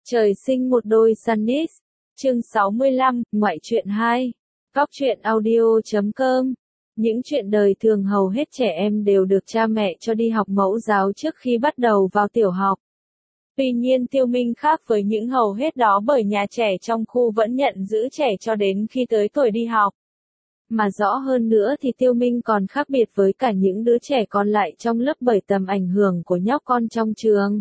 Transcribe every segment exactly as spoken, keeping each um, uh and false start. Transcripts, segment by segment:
Trời sinh một đôi Sunnis. Chương sáu mươi lăm, ngoại truyện hai. Góc truyện audio chấm com. Những chuyện đời thường hầu hết trẻ em đều được cha mẹ cho đi học mẫu giáo trước khi bắt đầu vào tiểu học. Tuy nhiên Tiêu Minh khác với những hầu hết đó bởi nhà trẻ trong khu vẫn nhận giữ trẻ cho đến khi tới tuổi đi học. Mà rõ hơn nữa thì Tiêu Minh còn khác biệt với cả những đứa trẻ còn lại trong lớp bởi tầm ảnh hưởng của nhóc con trong trường.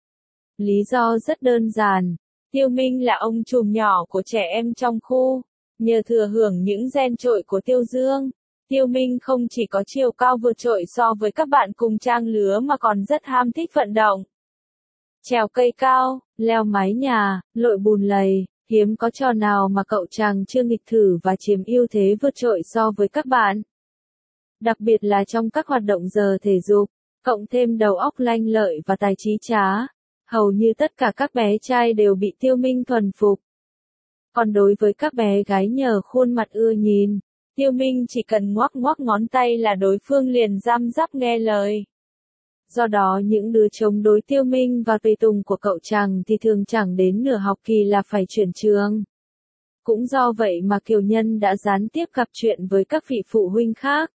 Lý do rất đơn giản. Tiêu Minh là ông trùm nhỏ của trẻ em trong khu. Nhờ thừa hưởng những gen trội của Tiêu Dương, Tiêu Minh không chỉ có chiều cao vượt trội so với các bạn cùng trang lứa mà còn rất ham thích vận động. Trèo cây cao, leo mái nhà, lội bùn lầy, hiếm có trò nào mà cậu chàng chưa nghịch thử và chiếm ưu thế vượt trội so với các bạn. Đặc biệt là trong các hoạt động giờ thể dục, cộng thêm đầu óc lanh lợi và tài trí trá. Hầu như tất cả các bé trai đều bị Tiêu Minh thuần phục. Còn đối với các bé gái nhờ khuôn mặt ưa nhìn, Tiêu Minh chỉ cần ngoắc ngoắc ngón tay là đối phương liền răm rắp nghe lời. Do đó những đứa chống đối Tiêu Minh và tùy tùng của cậu chàng thì thường chẳng đến nửa học kỳ là phải chuyển trường. Cũng do vậy mà Kiều Nhân đã gián tiếp gặp chuyện với các vị phụ huynh khác.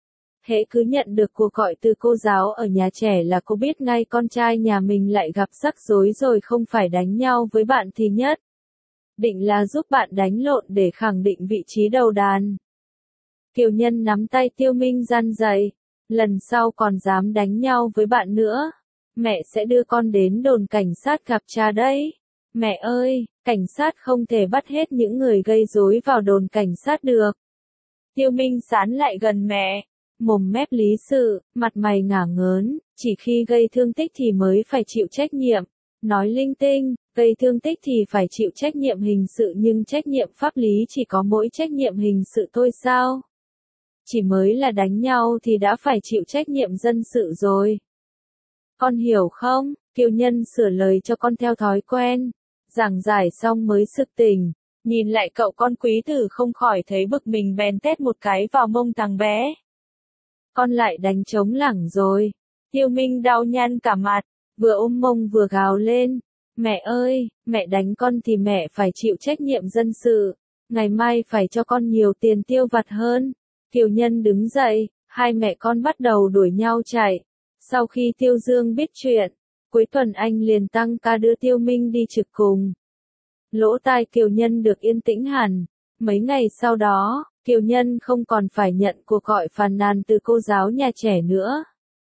Hễ cứ nhận được cuộc gọi từ cô giáo ở nhà trẻ là cô biết ngay con trai nhà mình lại gặp rắc rối rồi, không phải đánh nhau với bạn thì nhất định là giúp bạn đánh lộn để khẳng định vị trí đầu đàn. Kiều Nhân nắm tay Tiêu Minh răn dạy, lần sau còn dám đánh nhau với bạn nữa, mẹ sẽ đưa con đến đồn cảnh sát gặp cha đấy. Mẹ ơi, cảnh sát không thể bắt hết những người gây rối vào đồn cảnh sát được. Tiêu Minh sán lại gần mẹ. Mồm mép lý sự, mặt mày ngả ngớn, chỉ khi gây thương tích thì mới phải chịu trách nhiệm. Nói linh tinh, gây thương tích thì phải chịu trách nhiệm hình sự, nhưng trách nhiệm pháp lý chỉ có mỗi trách nhiệm hình sự thôi sao? Chỉ mới là đánh nhau thì đã phải chịu trách nhiệm dân sự rồi. Con hiểu không? Kiều Nhân sửa lời cho con theo thói quen. Giảng giải xong mới sực tỉnh. Nhìn lại cậu con quý tử không khỏi thấy bực mình, bèn tét một cái vào mông thằng bé. Con lại đánh trống lảng rồi. Tiêu Minh đau nhăn cả mặt, vừa ôm mông vừa gào lên. Mẹ ơi, mẹ đánh con thì mẹ phải chịu trách nhiệm dân sự. Ngày mai phải cho con nhiều tiền tiêu vặt hơn. Kiều Nhân đứng dậy, hai mẹ con bắt đầu đuổi nhau chạy. Sau khi Tiêu Dương biết chuyện, cuối tuần anh liền tăng ca đưa Tiêu Minh đi trực cùng. Lỗ tai Kiều Nhân được yên tĩnh hẳn. Mấy ngày sau đó, Kiều Nhân không còn phải nhận cuộc gọi phàn nàn từ cô giáo nhà trẻ nữa.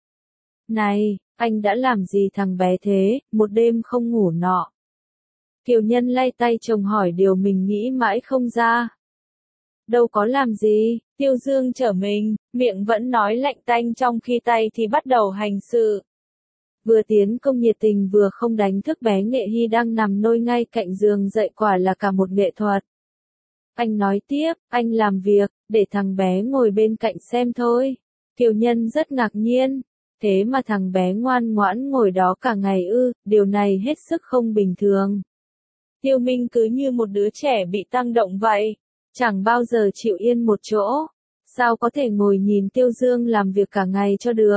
Này, anh đã làm gì thằng bé thế, một đêm không ngủ nọ? Kiều Nhân lay tay chồng hỏi điều mình nghĩ mãi không ra. Đâu có làm gì, Tiêu Dương trở mình, miệng vẫn nói lạnh tanh trong khi tay thì bắt đầu hành sự. Vừa tiến công nhiệt tình vừa không đánh thức bé Nghệ Hy đang nằm nôi ngay cạnh giường dậy, quả là cả một nghệ thuật. Anh nói tiếp, anh làm việc, để thằng bé ngồi bên cạnh xem thôi. Kiều Nhân rất ngạc nhiên. Thế mà thằng bé ngoan ngoãn ngồi đó cả ngày ư, điều này hết sức không bình thường. Tiêu Minh cứ như một đứa trẻ bị tăng động vậy. Chẳng bao giờ chịu yên một chỗ. Sao có thể ngồi nhìn Tiêu Dương làm việc cả ngày cho được?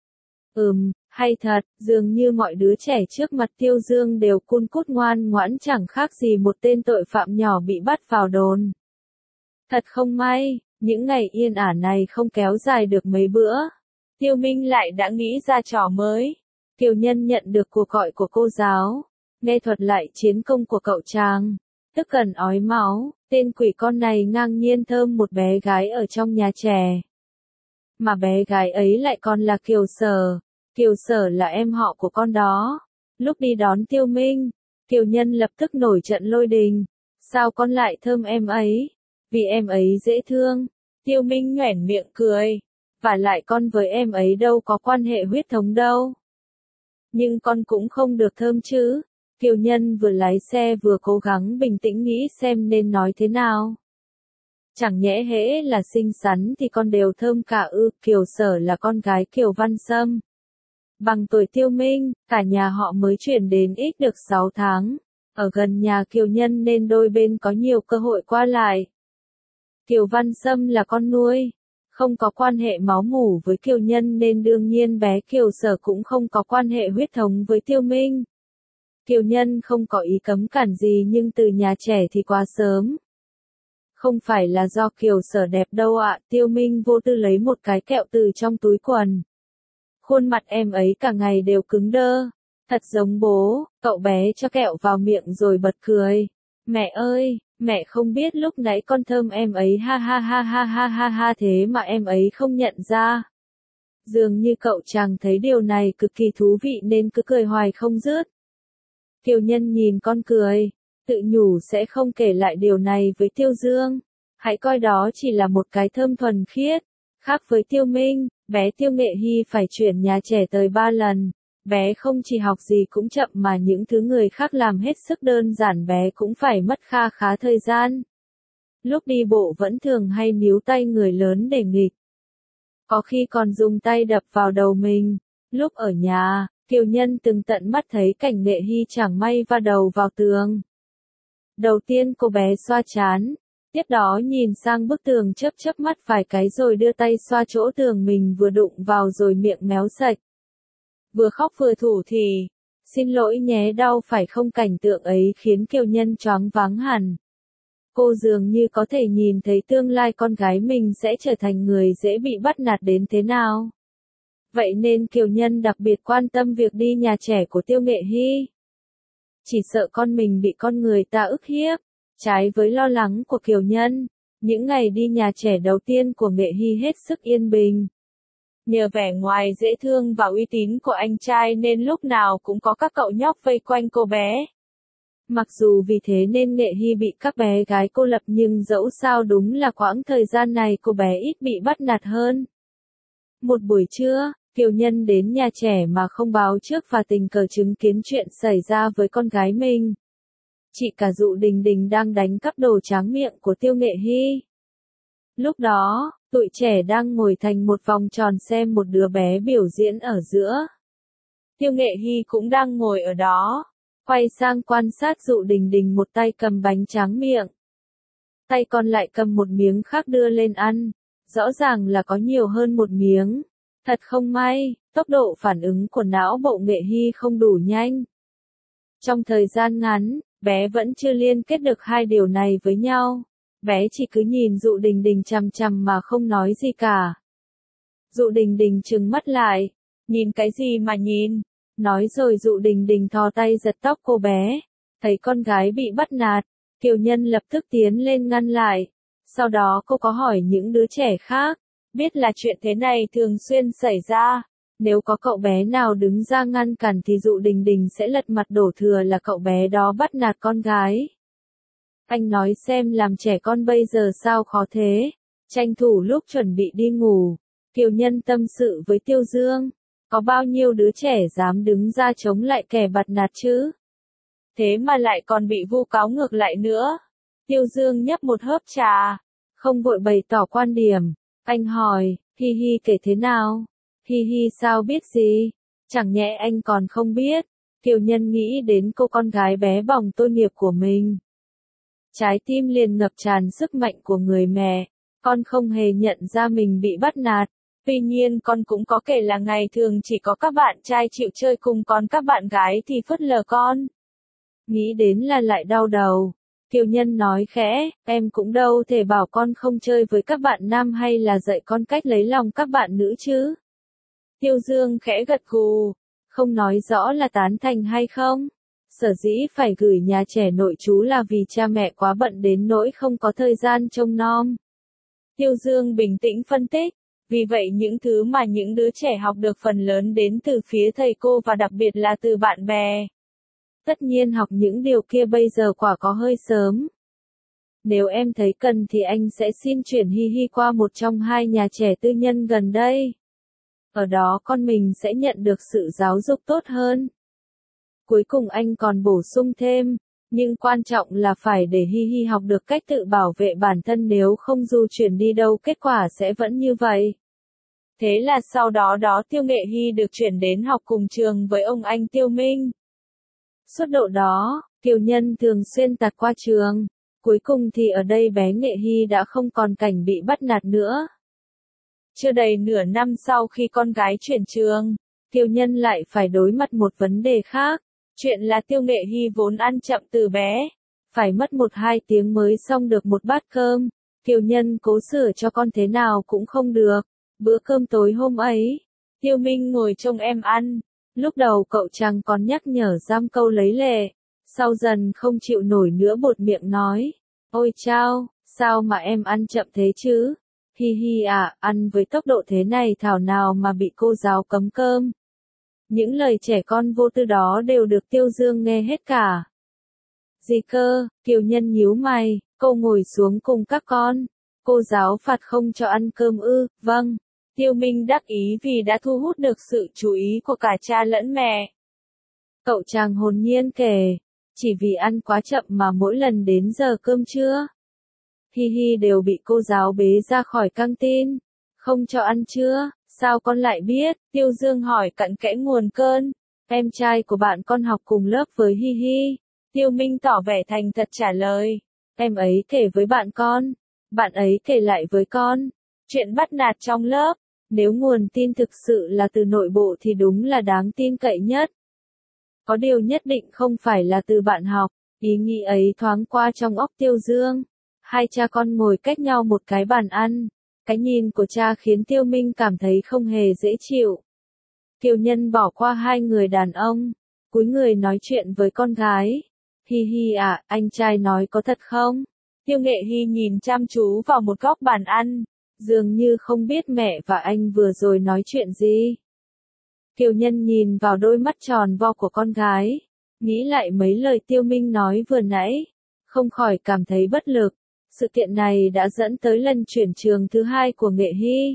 Ừm, hay thật, dường như mọi đứa trẻ trước mặt Tiêu Dương đều cun cút ngoan ngoãn, chẳng khác gì một tên tội phạm nhỏ bị bắt vào đồn. Thật không may, những ngày yên ả này không kéo dài được mấy bữa. Tiêu Minh lại đã nghĩ ra trò mới. Kiều Nhân nhận được cuộc gọi của cô giáo, nghe thuật lại chiến công của cậu chàng, tức cần ói máu. Tên quỷ con này ngang nhiên thơm một bé gái ở trong nhà trẻ. Mà bé gái ấy lại còn là Kiều Sở. Kiều Sở là em họ của con đó. Lúc đi đón Tiêu Minh, Kiều Nhân lập tức nổi trận lôi đình. Sao con lại thơm em ấy? Vì em ấy dễ thương. Tiêu Minh nhoẻn miệng cười. Và lại con với em ấy đâu có quan hệ huyết thống đâu. Nhưng con cũng không được thơm chứ. Kiều Nhân vừa lái xe vừa cố gắng bình tĩnh nghĩ xem nên nói thế nào. Chẳng nhẽ hễ là xinh xắn thì con đều thơm cả ư? Kiều Sở là con gái Kiều Văn Sâm. Bằng tuổi Tiêu Minh, cả nhà họ mới chuyển đến ít được sáu tháng. Ở gần nhà Kiều Nhân nên đôi bên có nhiều cơ hội qua lại. Kiều Văn Sâm là con nuôi, không có quan hệ máu mủ với Kiều Nhân nên đương nhiên bé Kiều Sở cũng không có quan hệ huyết thống với Tiêu Minh. Kiều Nhân không có ý cấm cản gì nhưng từ nhà trẻ thì quá sớm. Không phải là do Kiều Sở đẹp đâu ạ, Tiêu Minh vô tư lấy một cái kẹo từ trong túi quần. Khuôn mặt em ấy cả ngày đều cứng đơ. Thật giống bố, cậu bé cho kẹo vào miệng rồi bật cười. Mẹ ơi, mẹ không biết lúc nãy con thơm em ấy ha ha ha ha ha ha ha thế mà em ấy không nhận ra. Dường như cậu chàng thấy điều này cực kỳ thú vị nên cứ cười hoài không dứt. Kiều Nhân nhìn con cười, tự nhủ sẽ không kể lại điều này với Tiêu Dương. Hãy coi đó chỉ là một cái thơm thuần khiết. Khác với Tiêu Minh, bé Tiêu Nghệ Hy phải chuyển nhà trẻ tới ba lần. Bé không chỉ học gì cũng chậm mà những thứ người khác làm hết sức đơn giản bé cũng phải mất kha khá thời gian. Lúc đi bộ vẫn thường hay níu tay người lớn để nghịch. Có khi còn dùng tay đập vào đầu mình. Lúc ở nhà, Kiều Nhân từng tận mắt thấy cảnh Nghệ Hy chẳng may va đầu vào tường. Đầu tiên cô bé xoa trán, tiếp đó nhìn sang bức tường chớp chớp mắt vài cái rồi đưa tay xoa chỗ tường mình vừa đụng vào rồi miệng méo sạch. Vừa khóc vừa thủ thì, xin lỗi nhé đau phải không, cảnh tượng ấy khiến Kiều Nhân choáng váng hẳn. Cô dường như có thể nhìn thấy tương lai con gái mình sẽ trở thành người dễ bị bắt nạt đến thế nào. Vậy nên Kiều Nhân đặc biệt quan tâm việc đi nhà trẻ của Tiêu Nghệ Hy. Chỉ sợ con mình bị con người ta ức hiếp. Trái với lo lắng của Kiều Nhân, những ngày đi nhà trẻ đầu tiên của Nghệ Hy hết sức yên bình. Nhờ vẻ ngoài dễ thương và uy tín của anh trai nên lúc nào cũng có các cậu nhóc vây quanh cô bé. Mặc dù vì thế nên Nghệ Hy bị các bé gái cô lập nhưng dẫu sao đúng là quãng thời gian này cô bé ít bị bắt nạt hơn. Một buổi trưa, Kiều Nhân đến nhà trẻ mà không báo trước và tình cờ chứng kiến chuyện xảy ra với con gái mình. Chị cả Dụ Đình Đình đang đánh cắp đồ tráng miệng của Tiêu Nghệ Hy. Lúc đó, tụi trẻ đang ngồi thành một vòng tròn xem một đứa bé biểu diễn ở giữa. Tiêu Nghệ Hy cũng đang ngồi ở đó, quay sang quan sát Dụ Đình Đình, một tay cầm bánh tráng miệng. Tay còn lại cầm một miếng khác đưa lên ăn, rõ ràng là có nhiều hơn một miếng. Thật không may, tốc độ phản ứng của não bộ Nghệ Hy không đủ nhanh. Trong thời gian ngắn, bé vẫn chưa liên kết được hai điều này với nhau. Bé chỉ cứ nhìn Dụ Đình Đình chằm chằm mà không nói gì cả. Dụ Đình Đình trừng mắt lại. Nhìn cái gì mà nhìn? Nói rồi Dụ Đình Đình thò tay giật tóc cô bé. Thấy con gái bị bắt nạt, Kiều Nhân lập tức tiến lên ngăn lại. Sau đó cô có hỏi những đứa trẻ khác. Biết là chuyện thế này thường xuyên xảy ra. Nếu có cậu bé nào đứng ra ngăn cản thì Dụ Đình Đình sẽ lật mặt đổ thừa là cậu bé đó bắt nạt con gái. Anh nói xem làm trẻ con bây giờ sao khó thế. Tranh thủ lúc chuẩn bị đi ngủ, Kiều Nhân tâm sự với Tiêu Dương. Có bao nhiêu đứa trẻ dám đứng ra chống lại kẻ bắt nạt chứ? Thế mà lại còn bị vu cáo ngược lại nữa. Tiêu Dương nhấp một hớp trà, không vội bày tỏ quan điểm. Anh hỏi, Hi Hi kể thế nào? Hi Hi sao biết gì? Chẳng nhẽ anh còn không biết? Kiều Nhân nghĩ đến cô con gái bé bỏng tội nghiệp của mình. Trái tim liền ngập tràn sức mạnh của người mẹ. Con không hề nhận ra mình bị bắt nạt. Tuy nhiên con cũng có kể là ngày thường chỉ có các bạn trai chịu chơi cùng, còn các bạn gái thì phớt lờ con. Nghĩ đến là lại đau đầu. Kiều Nhân nói khẽ, em cũng đâu thể bảo con không chơi với các bạn nam hay là dạy con cách lấy lòng các bạn nữ chứ. Tiêu Dương khẽ gật gù, không nói rõ là tán thành hay không. Sở dĩ phải gửi nhà trẻ nội trú là vì cha mẹ quá bận đến nỗi không có thời gian trông nom. Tiêu Dương bình tĩnh phân tích, vì vậy những thứ mà những đứa trẻ học được phần lớn đến từ phía thầy cô và đặc biệt là từ bạn bè. Tất nhiên học những điều kia bây giờ quả có hơi sớm. Nếu em thấy cần thì anh sẽ xin chuyển Hi Hi qua một trong hai nhà trẻ tư nhân gần đây. Ở đó con mình sẽ nhận được sự giáo dục tốt hơn. Cuối cùng anh còn bổ sung thêm, nhưng quan trọng là phải để Hi Hi học được cách tự bảo vệ bản thân, nếu không dù chuyển đi đâu kết quả sẽ vẫn như vậy. Thế là sau đó đó Tiêu Nghệ Hy được chuyển đến học cùng trường với ông anh Tiêu Minh. Suốt độ đó, Kiều Nhân thường xuyên tạt qua trường. Cuối cùng thì ở đây bé Nghệ Hy đã không còn cảnh bị bắt nạt nữa. Chưa đầy nửa năm sau khi con gái chuyển trường, Kiều Nhân lại phải đối mặt một vấn đề khác. Chuyện là Tiêu Nghệ Hy vốn ăn chậm từ bé, phải mất một hai tiếng mới xong được một bát cơm. Kiều Nhân cố sửa cho con thế nào cũng không được. Bữa cơm tối hôm ấy, Tiêu Minh ngồi trông em ăn. Lúc đầu cậu chàng còn nhắc nhở giam câu lấy lệ, sau dần không chịu nổi nữa buột miệng nói. Ôi chao, sao mà em ăn chậm thế chứ? Hi hi à, ăn với tốc độ thế này thảo nào mà bị cô giáo cấm cơm. Những lời trẻ con vô tư đó đều được Tiêu Dương nghe hết cả. Gì cơ, Kiều Nhân nhíu mày, cô ngồi xuống cùng các con. Cô giáo phạt không cho ăn cơm ư, vâng. Tiêu Minh đắc ý vì đã thu hút được sự chú ý của cả cha lẫn mẹ. Cậu chàng hồn nhiên kể, chỉ vì ăn quá chậm mà mỗi lần đến giờ cơm trưa, Hi Hi đều bị cô giáo bế ra khỏi căng tin, không cho ăn trưa. Sao con lại biết? Tiêu Dương hỏi cặn kẽ nguồn cơn. Em trai của bạn con học cùng lớp với Hi Hi. Tiêu Minh tỏ vẻ thành thật trả lời. Em ấy kể với bạn con. Bạn ấy kể lại với con. Chuyện bắt nạt trong lớp. Nếu nguồn tin thực sự là từ nội bộ thì đúng là đáng tin cậy nhất. Có điều nhất định không phải là từ bạn học. Ý nghĩ ấy thoáng qua trong óc Tiêu Dương. Hai cha con ngồi cách nhau một cái bàn ăn. Cái nhìn của cha khiến Tiêu Minh cảm thấy không hề dễ chịu. Kiều Nhân bỏ qua hai người đàn ông, cúi người nói chuyện với con gái. Hi Hi à, anh trai nói có thật không? Tiêu Nghệ Hy nhìn chăm chú vào một góc bàn ăn, dường như không biết mẹ và anh vừa rồi nói chuyện gì. Kiều Nhân nhìn vào đôi mắt tròn vo của con gái, nghĩ lại mấy lời Tiêu Minh nói vừa nãy, không khỏi cảm thấy bất lực. Sự kiện này đã dẫn tới lần chuyển trường thứ hai của Nghệ Hy.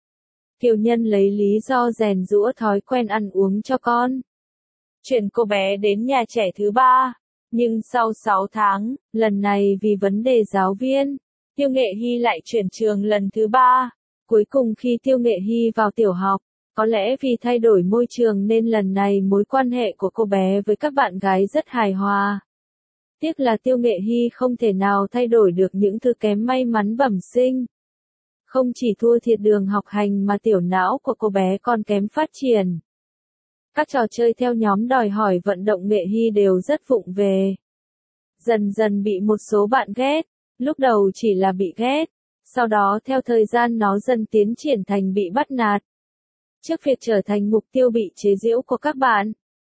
Kiều Nhân lấy lý do rèn giũa thói quen ăn uống cho con. Chuyển cô bé đến nhà trẻ thứ ba. Nhưng sau sáu tháng, lần này vì vấn đề giáo viên, Tiêu Nghệ Hy lại chuyển trường lần thứ ba. Cuối cùng khi Tiêu Nghệ Hy vào tiểu học, có lẽ vì thay đổi môi trường nên lần này mối quan hệ của cô bé với các bạn gái rất hài hòa. Tiếc là Tiêu Nghệ Hy không thể nào thay đổi được những thứ kém may mắn bẩm sinh. Không chỉ thua thiệt đường học hành mà tiểu não của cô bé còn kém phát triển. Các trò chơi theo nhóm đòi hỏi vận động Nghệ Hy đều rất vụng về. Dần dần bị một số bạn ghét, lúc đầu chỉ là bị ghét, sau đó theo thời gian nó dần tiến triển thành bị bắt nạt. Trước việc trở thành mục tiêu bị chế giễu của các bạn,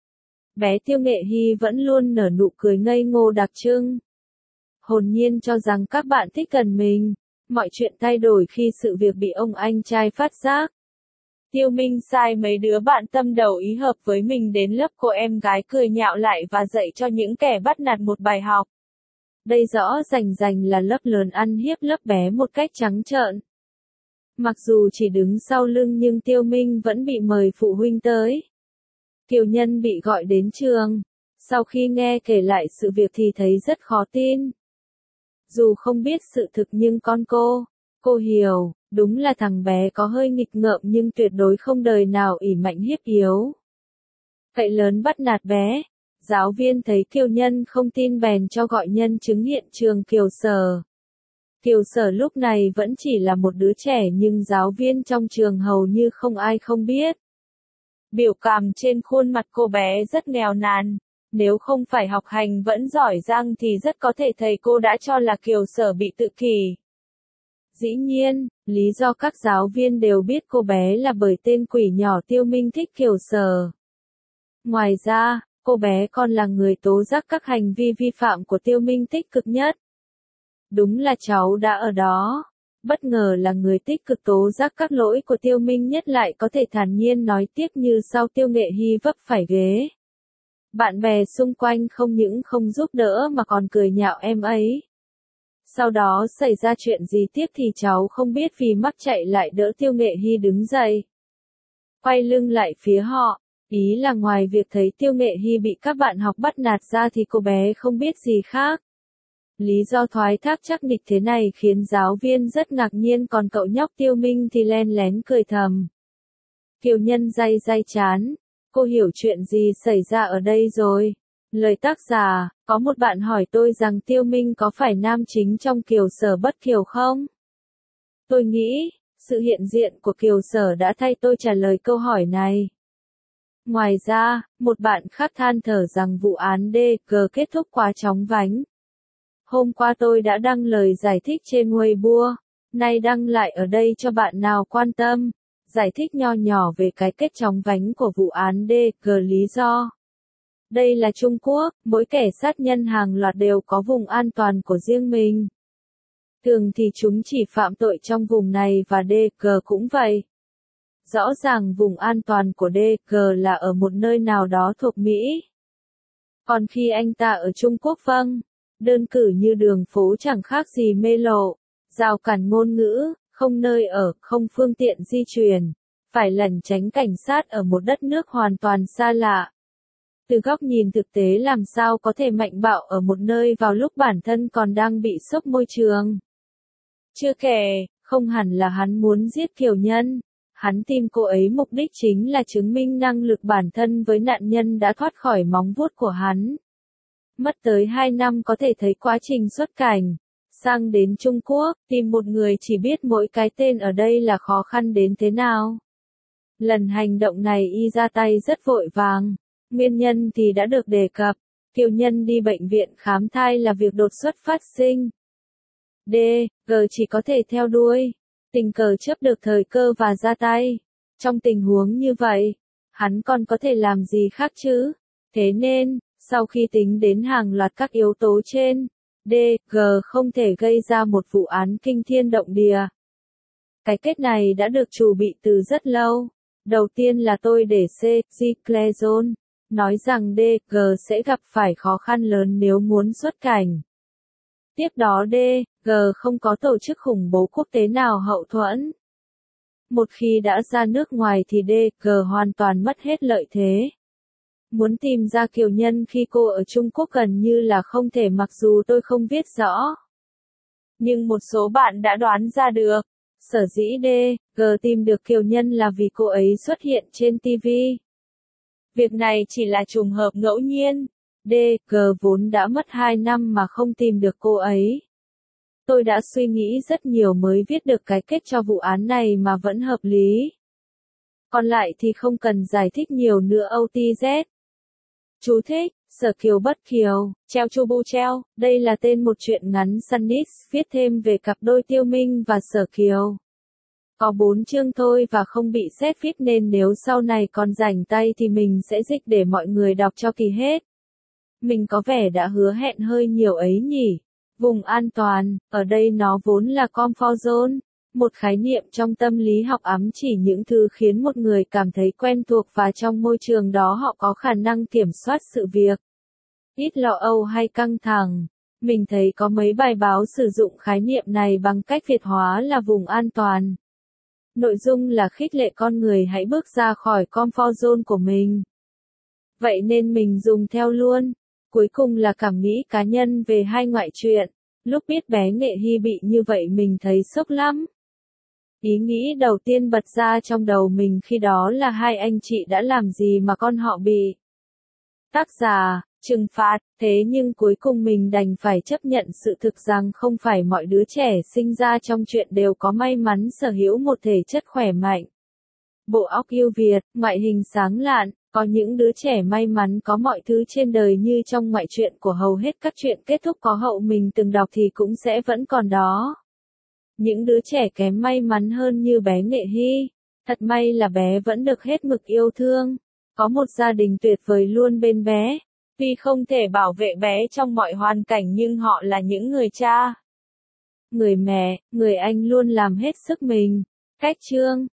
bé Tiêu Nghệ Hy vẫn luôn nở nụ cười ngây ngô đặc trưng. Hồn nhiên cho rằng các bạn thích gần mình, mọi chuyện thay đổi khi sự việc bị ông anh trai phát giác. Tiêu Minh sai mấy đứa bạn tâm đầu ý hợp với mình đến lớp cô em gái cười nhạo lại và dạy cho những kẻ bắt nạt một bài học. Đây rõ rành rành là lớp lớn ăn hiếp lớp bé một cách trắng trợn. Mặc dù chỉ đứng sau lưng nhưng Tiêu Minh vẫn bị mời phụ huynh tới. Kiều Nhân bị gọi đến trường. Sau khi nghe kể lại sự việc thì thấy rất khó tin. Dù không biết sự thực nhưng con cô, cô hiểu, đúng là thằng bé có hơi nghịch ngợm nhưng tuyệt đối không đời nào ỷ mạnh hiếp yếu. Cậy lớn bắt nạt bé. Giáo viên thấy Kiều Nhân không tin bèn cho gọi nhân chứng hiện trường Kiều Sở. Kiều Sở lúc này vẫn chỉ là một đứa trẻ nhưng giáo viên trong trường hầu như không ai không biết. Biểu cảm trên khuôn mặt cô bé rất nghèo nàn. Nếu không phải học hành vẫn giỏi giang thì rất có thể thầy cô đã cho là Kiều Sở bị tự kỷ. Dĩ nhiên, lý do các giáo viên đều biết cô bé là bởi tên quỷ nhỏ Tiêu Minh thích Kiều Sở. Ngoài ra, cô bé còn là người tố giác các hành vi vi phạm của Tiêu Minh tích cực nhất. Đúng là cháu đã ở đó. Bất ngờ là người tích cực tố giác các lỗi của Tiêu Minh nhất lại có thể thản nhiên nói tiếp như sau Tiêu Nghệ Hy vấp phải ghế. Bạn bè xung quanh không những không giúp đỡ mà còn cười nhạo em ấy. Sau đó xảy ra chuyện gì tiếp thì cháu không biết vì mắc chạy lại đỡ Tiêu Nghệ Hy đứng dậy. Quay lưng lại phía họ, ý là ngoài việc thấy Tiêu Nghệ Hy bị các bạn học bắt nạt ra thì cô bé không biết gì khác. Lý do thoái thác chắc nịch thế này khiến giáo viên rất ngạc nhiên còn cậu nhóc Tiêu Minh thì len lén cười thầm. Kiều Nhân day day chán. Cô hiểu chuyện gì xảy ra ở đây rồi. Lời tác giả, có một bạn hỏi tôi rằng Tiêu Minh có phải nam chính trong Kiều Sở bất Kiều không? Tôi nghĩ, sự hiện diện của Kiều Sở đã thay tôi trả lời câu hỏi này. Ngoài ra, một bạn khác than thở rằng vụ án đê giê kết thúc quá chóng vánh. Hôm qua tôi đã đăng lời giải thích trên Weibo, nay đăng lại ở đây cho bạn nào quan tâm. Giải thích nho nhỏ về cái kết chóng vánh của vụ án đê giê lý do. Đây là Trung Quốc, mỗi kẻ sát nhân hàng loạt đều có vùng an toàn của riêng mình. Thường thì chúng chỉ phạm tội trong vùng này và đê giê cũng vậy. Rõ ràng vùng an toàn của đê giê là ở một nơi nào đó thuộc Mỹ. Còn khi anh ta ở Trung Quốc vâng, đơn cử như đường phố chẳng khác gì mê lộ, rào cản ngôn ngữ, không nơi ở, không phương tiện di chuyển, phải lẩn tránh cảnh sát ở một đất nước hoàn toàn xa lạ. Từ góc nhìn thực tế làm sao có thể mạnh bạo ở một nơi vào lúc bản thân còn đang bị sốc môi trường. Chưa kể, không hẳn là hắn muốn giết Kiều Nhân. Hắn tìm cô ấy mục đích chính là chứng minh năng lực bản thân với nạn nhân đã thoát khỏi móng vuốt của hắn. Mất tới hai năm có thể thấy quá trình xuất cảnh. Sang đến Trung Quốc, tìm một người chỉ biết mỗi cái tên ở đây là khó khăn đến thế nào. Lần hành động này y ra tay rất vội vàng. Nguyên nhân thì đã được đề cập. Kiều Nhân đi bệnh viện khám thai là việc đột xuất phát sinh. đê giê chỉ có thể theo đuôi. Tình cờ chấp được thời cơ và ra tay. Trong tình huống như vậy, hắn còn có thể làm gì khác chứ? Thế nên, sau khi tính đến hàng loạt các yếu tố trên, đê giê không thể gây ra một vụ án kinh thiên động địa. Cái kết này đã được chuẩn bị từ rất lâu. Đầu tiên là tôi để C. G. Clezon nói rằng đê giê sẽ gặp phải khó khăn lớn nếu muốn xuất cảnh. Tiếp đó đê giê không có tổ chức khủng bố quốc tế nào hậu thuẫn. Một khi đã ra nước ngoài thì đê giê hoàn toàn mất hết lợi thế. Muốn tìm ra Kiều Nhân khi cô ở Trung Quốc gần như là không thể mặc dù tôi không viết rõ. Nhưng một số bạn đã đoán ra được. Sở dĩ đê giê tìm được Kiều Nhân là vì cô ấy xuất hiện trên ti vi. Việc này chỉ là trùng hợp ngẫu nhiên. đê giê vốn đã mất hai năm mà không tìm được cô ấy. Tôi đã suy nghĩ rất nhiều mới viết được cái kết cho vụ án này mà vẫn hợp lý. Còn lại thì không cần giải thích nhiều nữa ô tê dét. Chú thích, Sở Kiều Bất Kiều, treo chu bu treo, đây là tên một truyện ngắn Sunnis viết thêm về cặp đôi Tiêu Minh và Sở Kiều. Có bốn chương thôi và không bị xét viết nên nếu sau này còn rảnh tay thì mình sẽ dịch để mọi người đọc cho kỳ hết. Mình có vẻ đã hứa hẹn hơi nhiều ấy nhỉ. Vùng an toàn, ở đây nó vốn là comfort zone, một khái niệm trong tâm lý học ám chỉ những thứ khiến một người cảm thấy quen thuộc và trong môi trường đó họ có khả năng kiểm soát sự việc. Ít lo âu hay căng thẳng. Mình thấy có mấy bài báo sử dụng khái niệm này bằng cách Việt hóa là vùng an toàn. Nội dung là khích lệ con người hãy bước ra khỏi comfort zone của mình. Vậy nên mình dùng theo luôn. Cuối cùng là cảm nghĩ cá nhân về hai ngoại truyện. Lúc biết bé Nghệ Hy bị như vậy mình thấy sốc lắm. Ý nghĩ đầu tiên bật ra trong đầu mình khi đó là hai anh chị đã làm gì mà con họ bị. Tác giả, trừng phạt, thế nhưng cuối cùng mình đành phải chấp nhận sự thực rằng không phải mọi đứa trẻ sinh ra trong chuyện đều có may mắn sở hữu một thể chất khỏe mạnh. Bộ óc ưu việt, ngoại hình sáng lạn, có những đứa trẻ may mắn có mọi thứ trên đời như trong ngoại truyện của hầu hết các truyện kết thúc có hậu mình từng đọc thì cũng sẽ vẫn còn đó. Những đứa trẻ kém may mắn hơn như bé Nghệ Hy, thật may là bé vẫn được hết mực yêu thương, có một gia đình tuyệt vời luôn bên bé. Tuy không thể bảo vệ bé trong mọi hoàn cảnh nhưng họ là những người cha, người mẹ, người anh luôn làm hết sức mình. Cách chương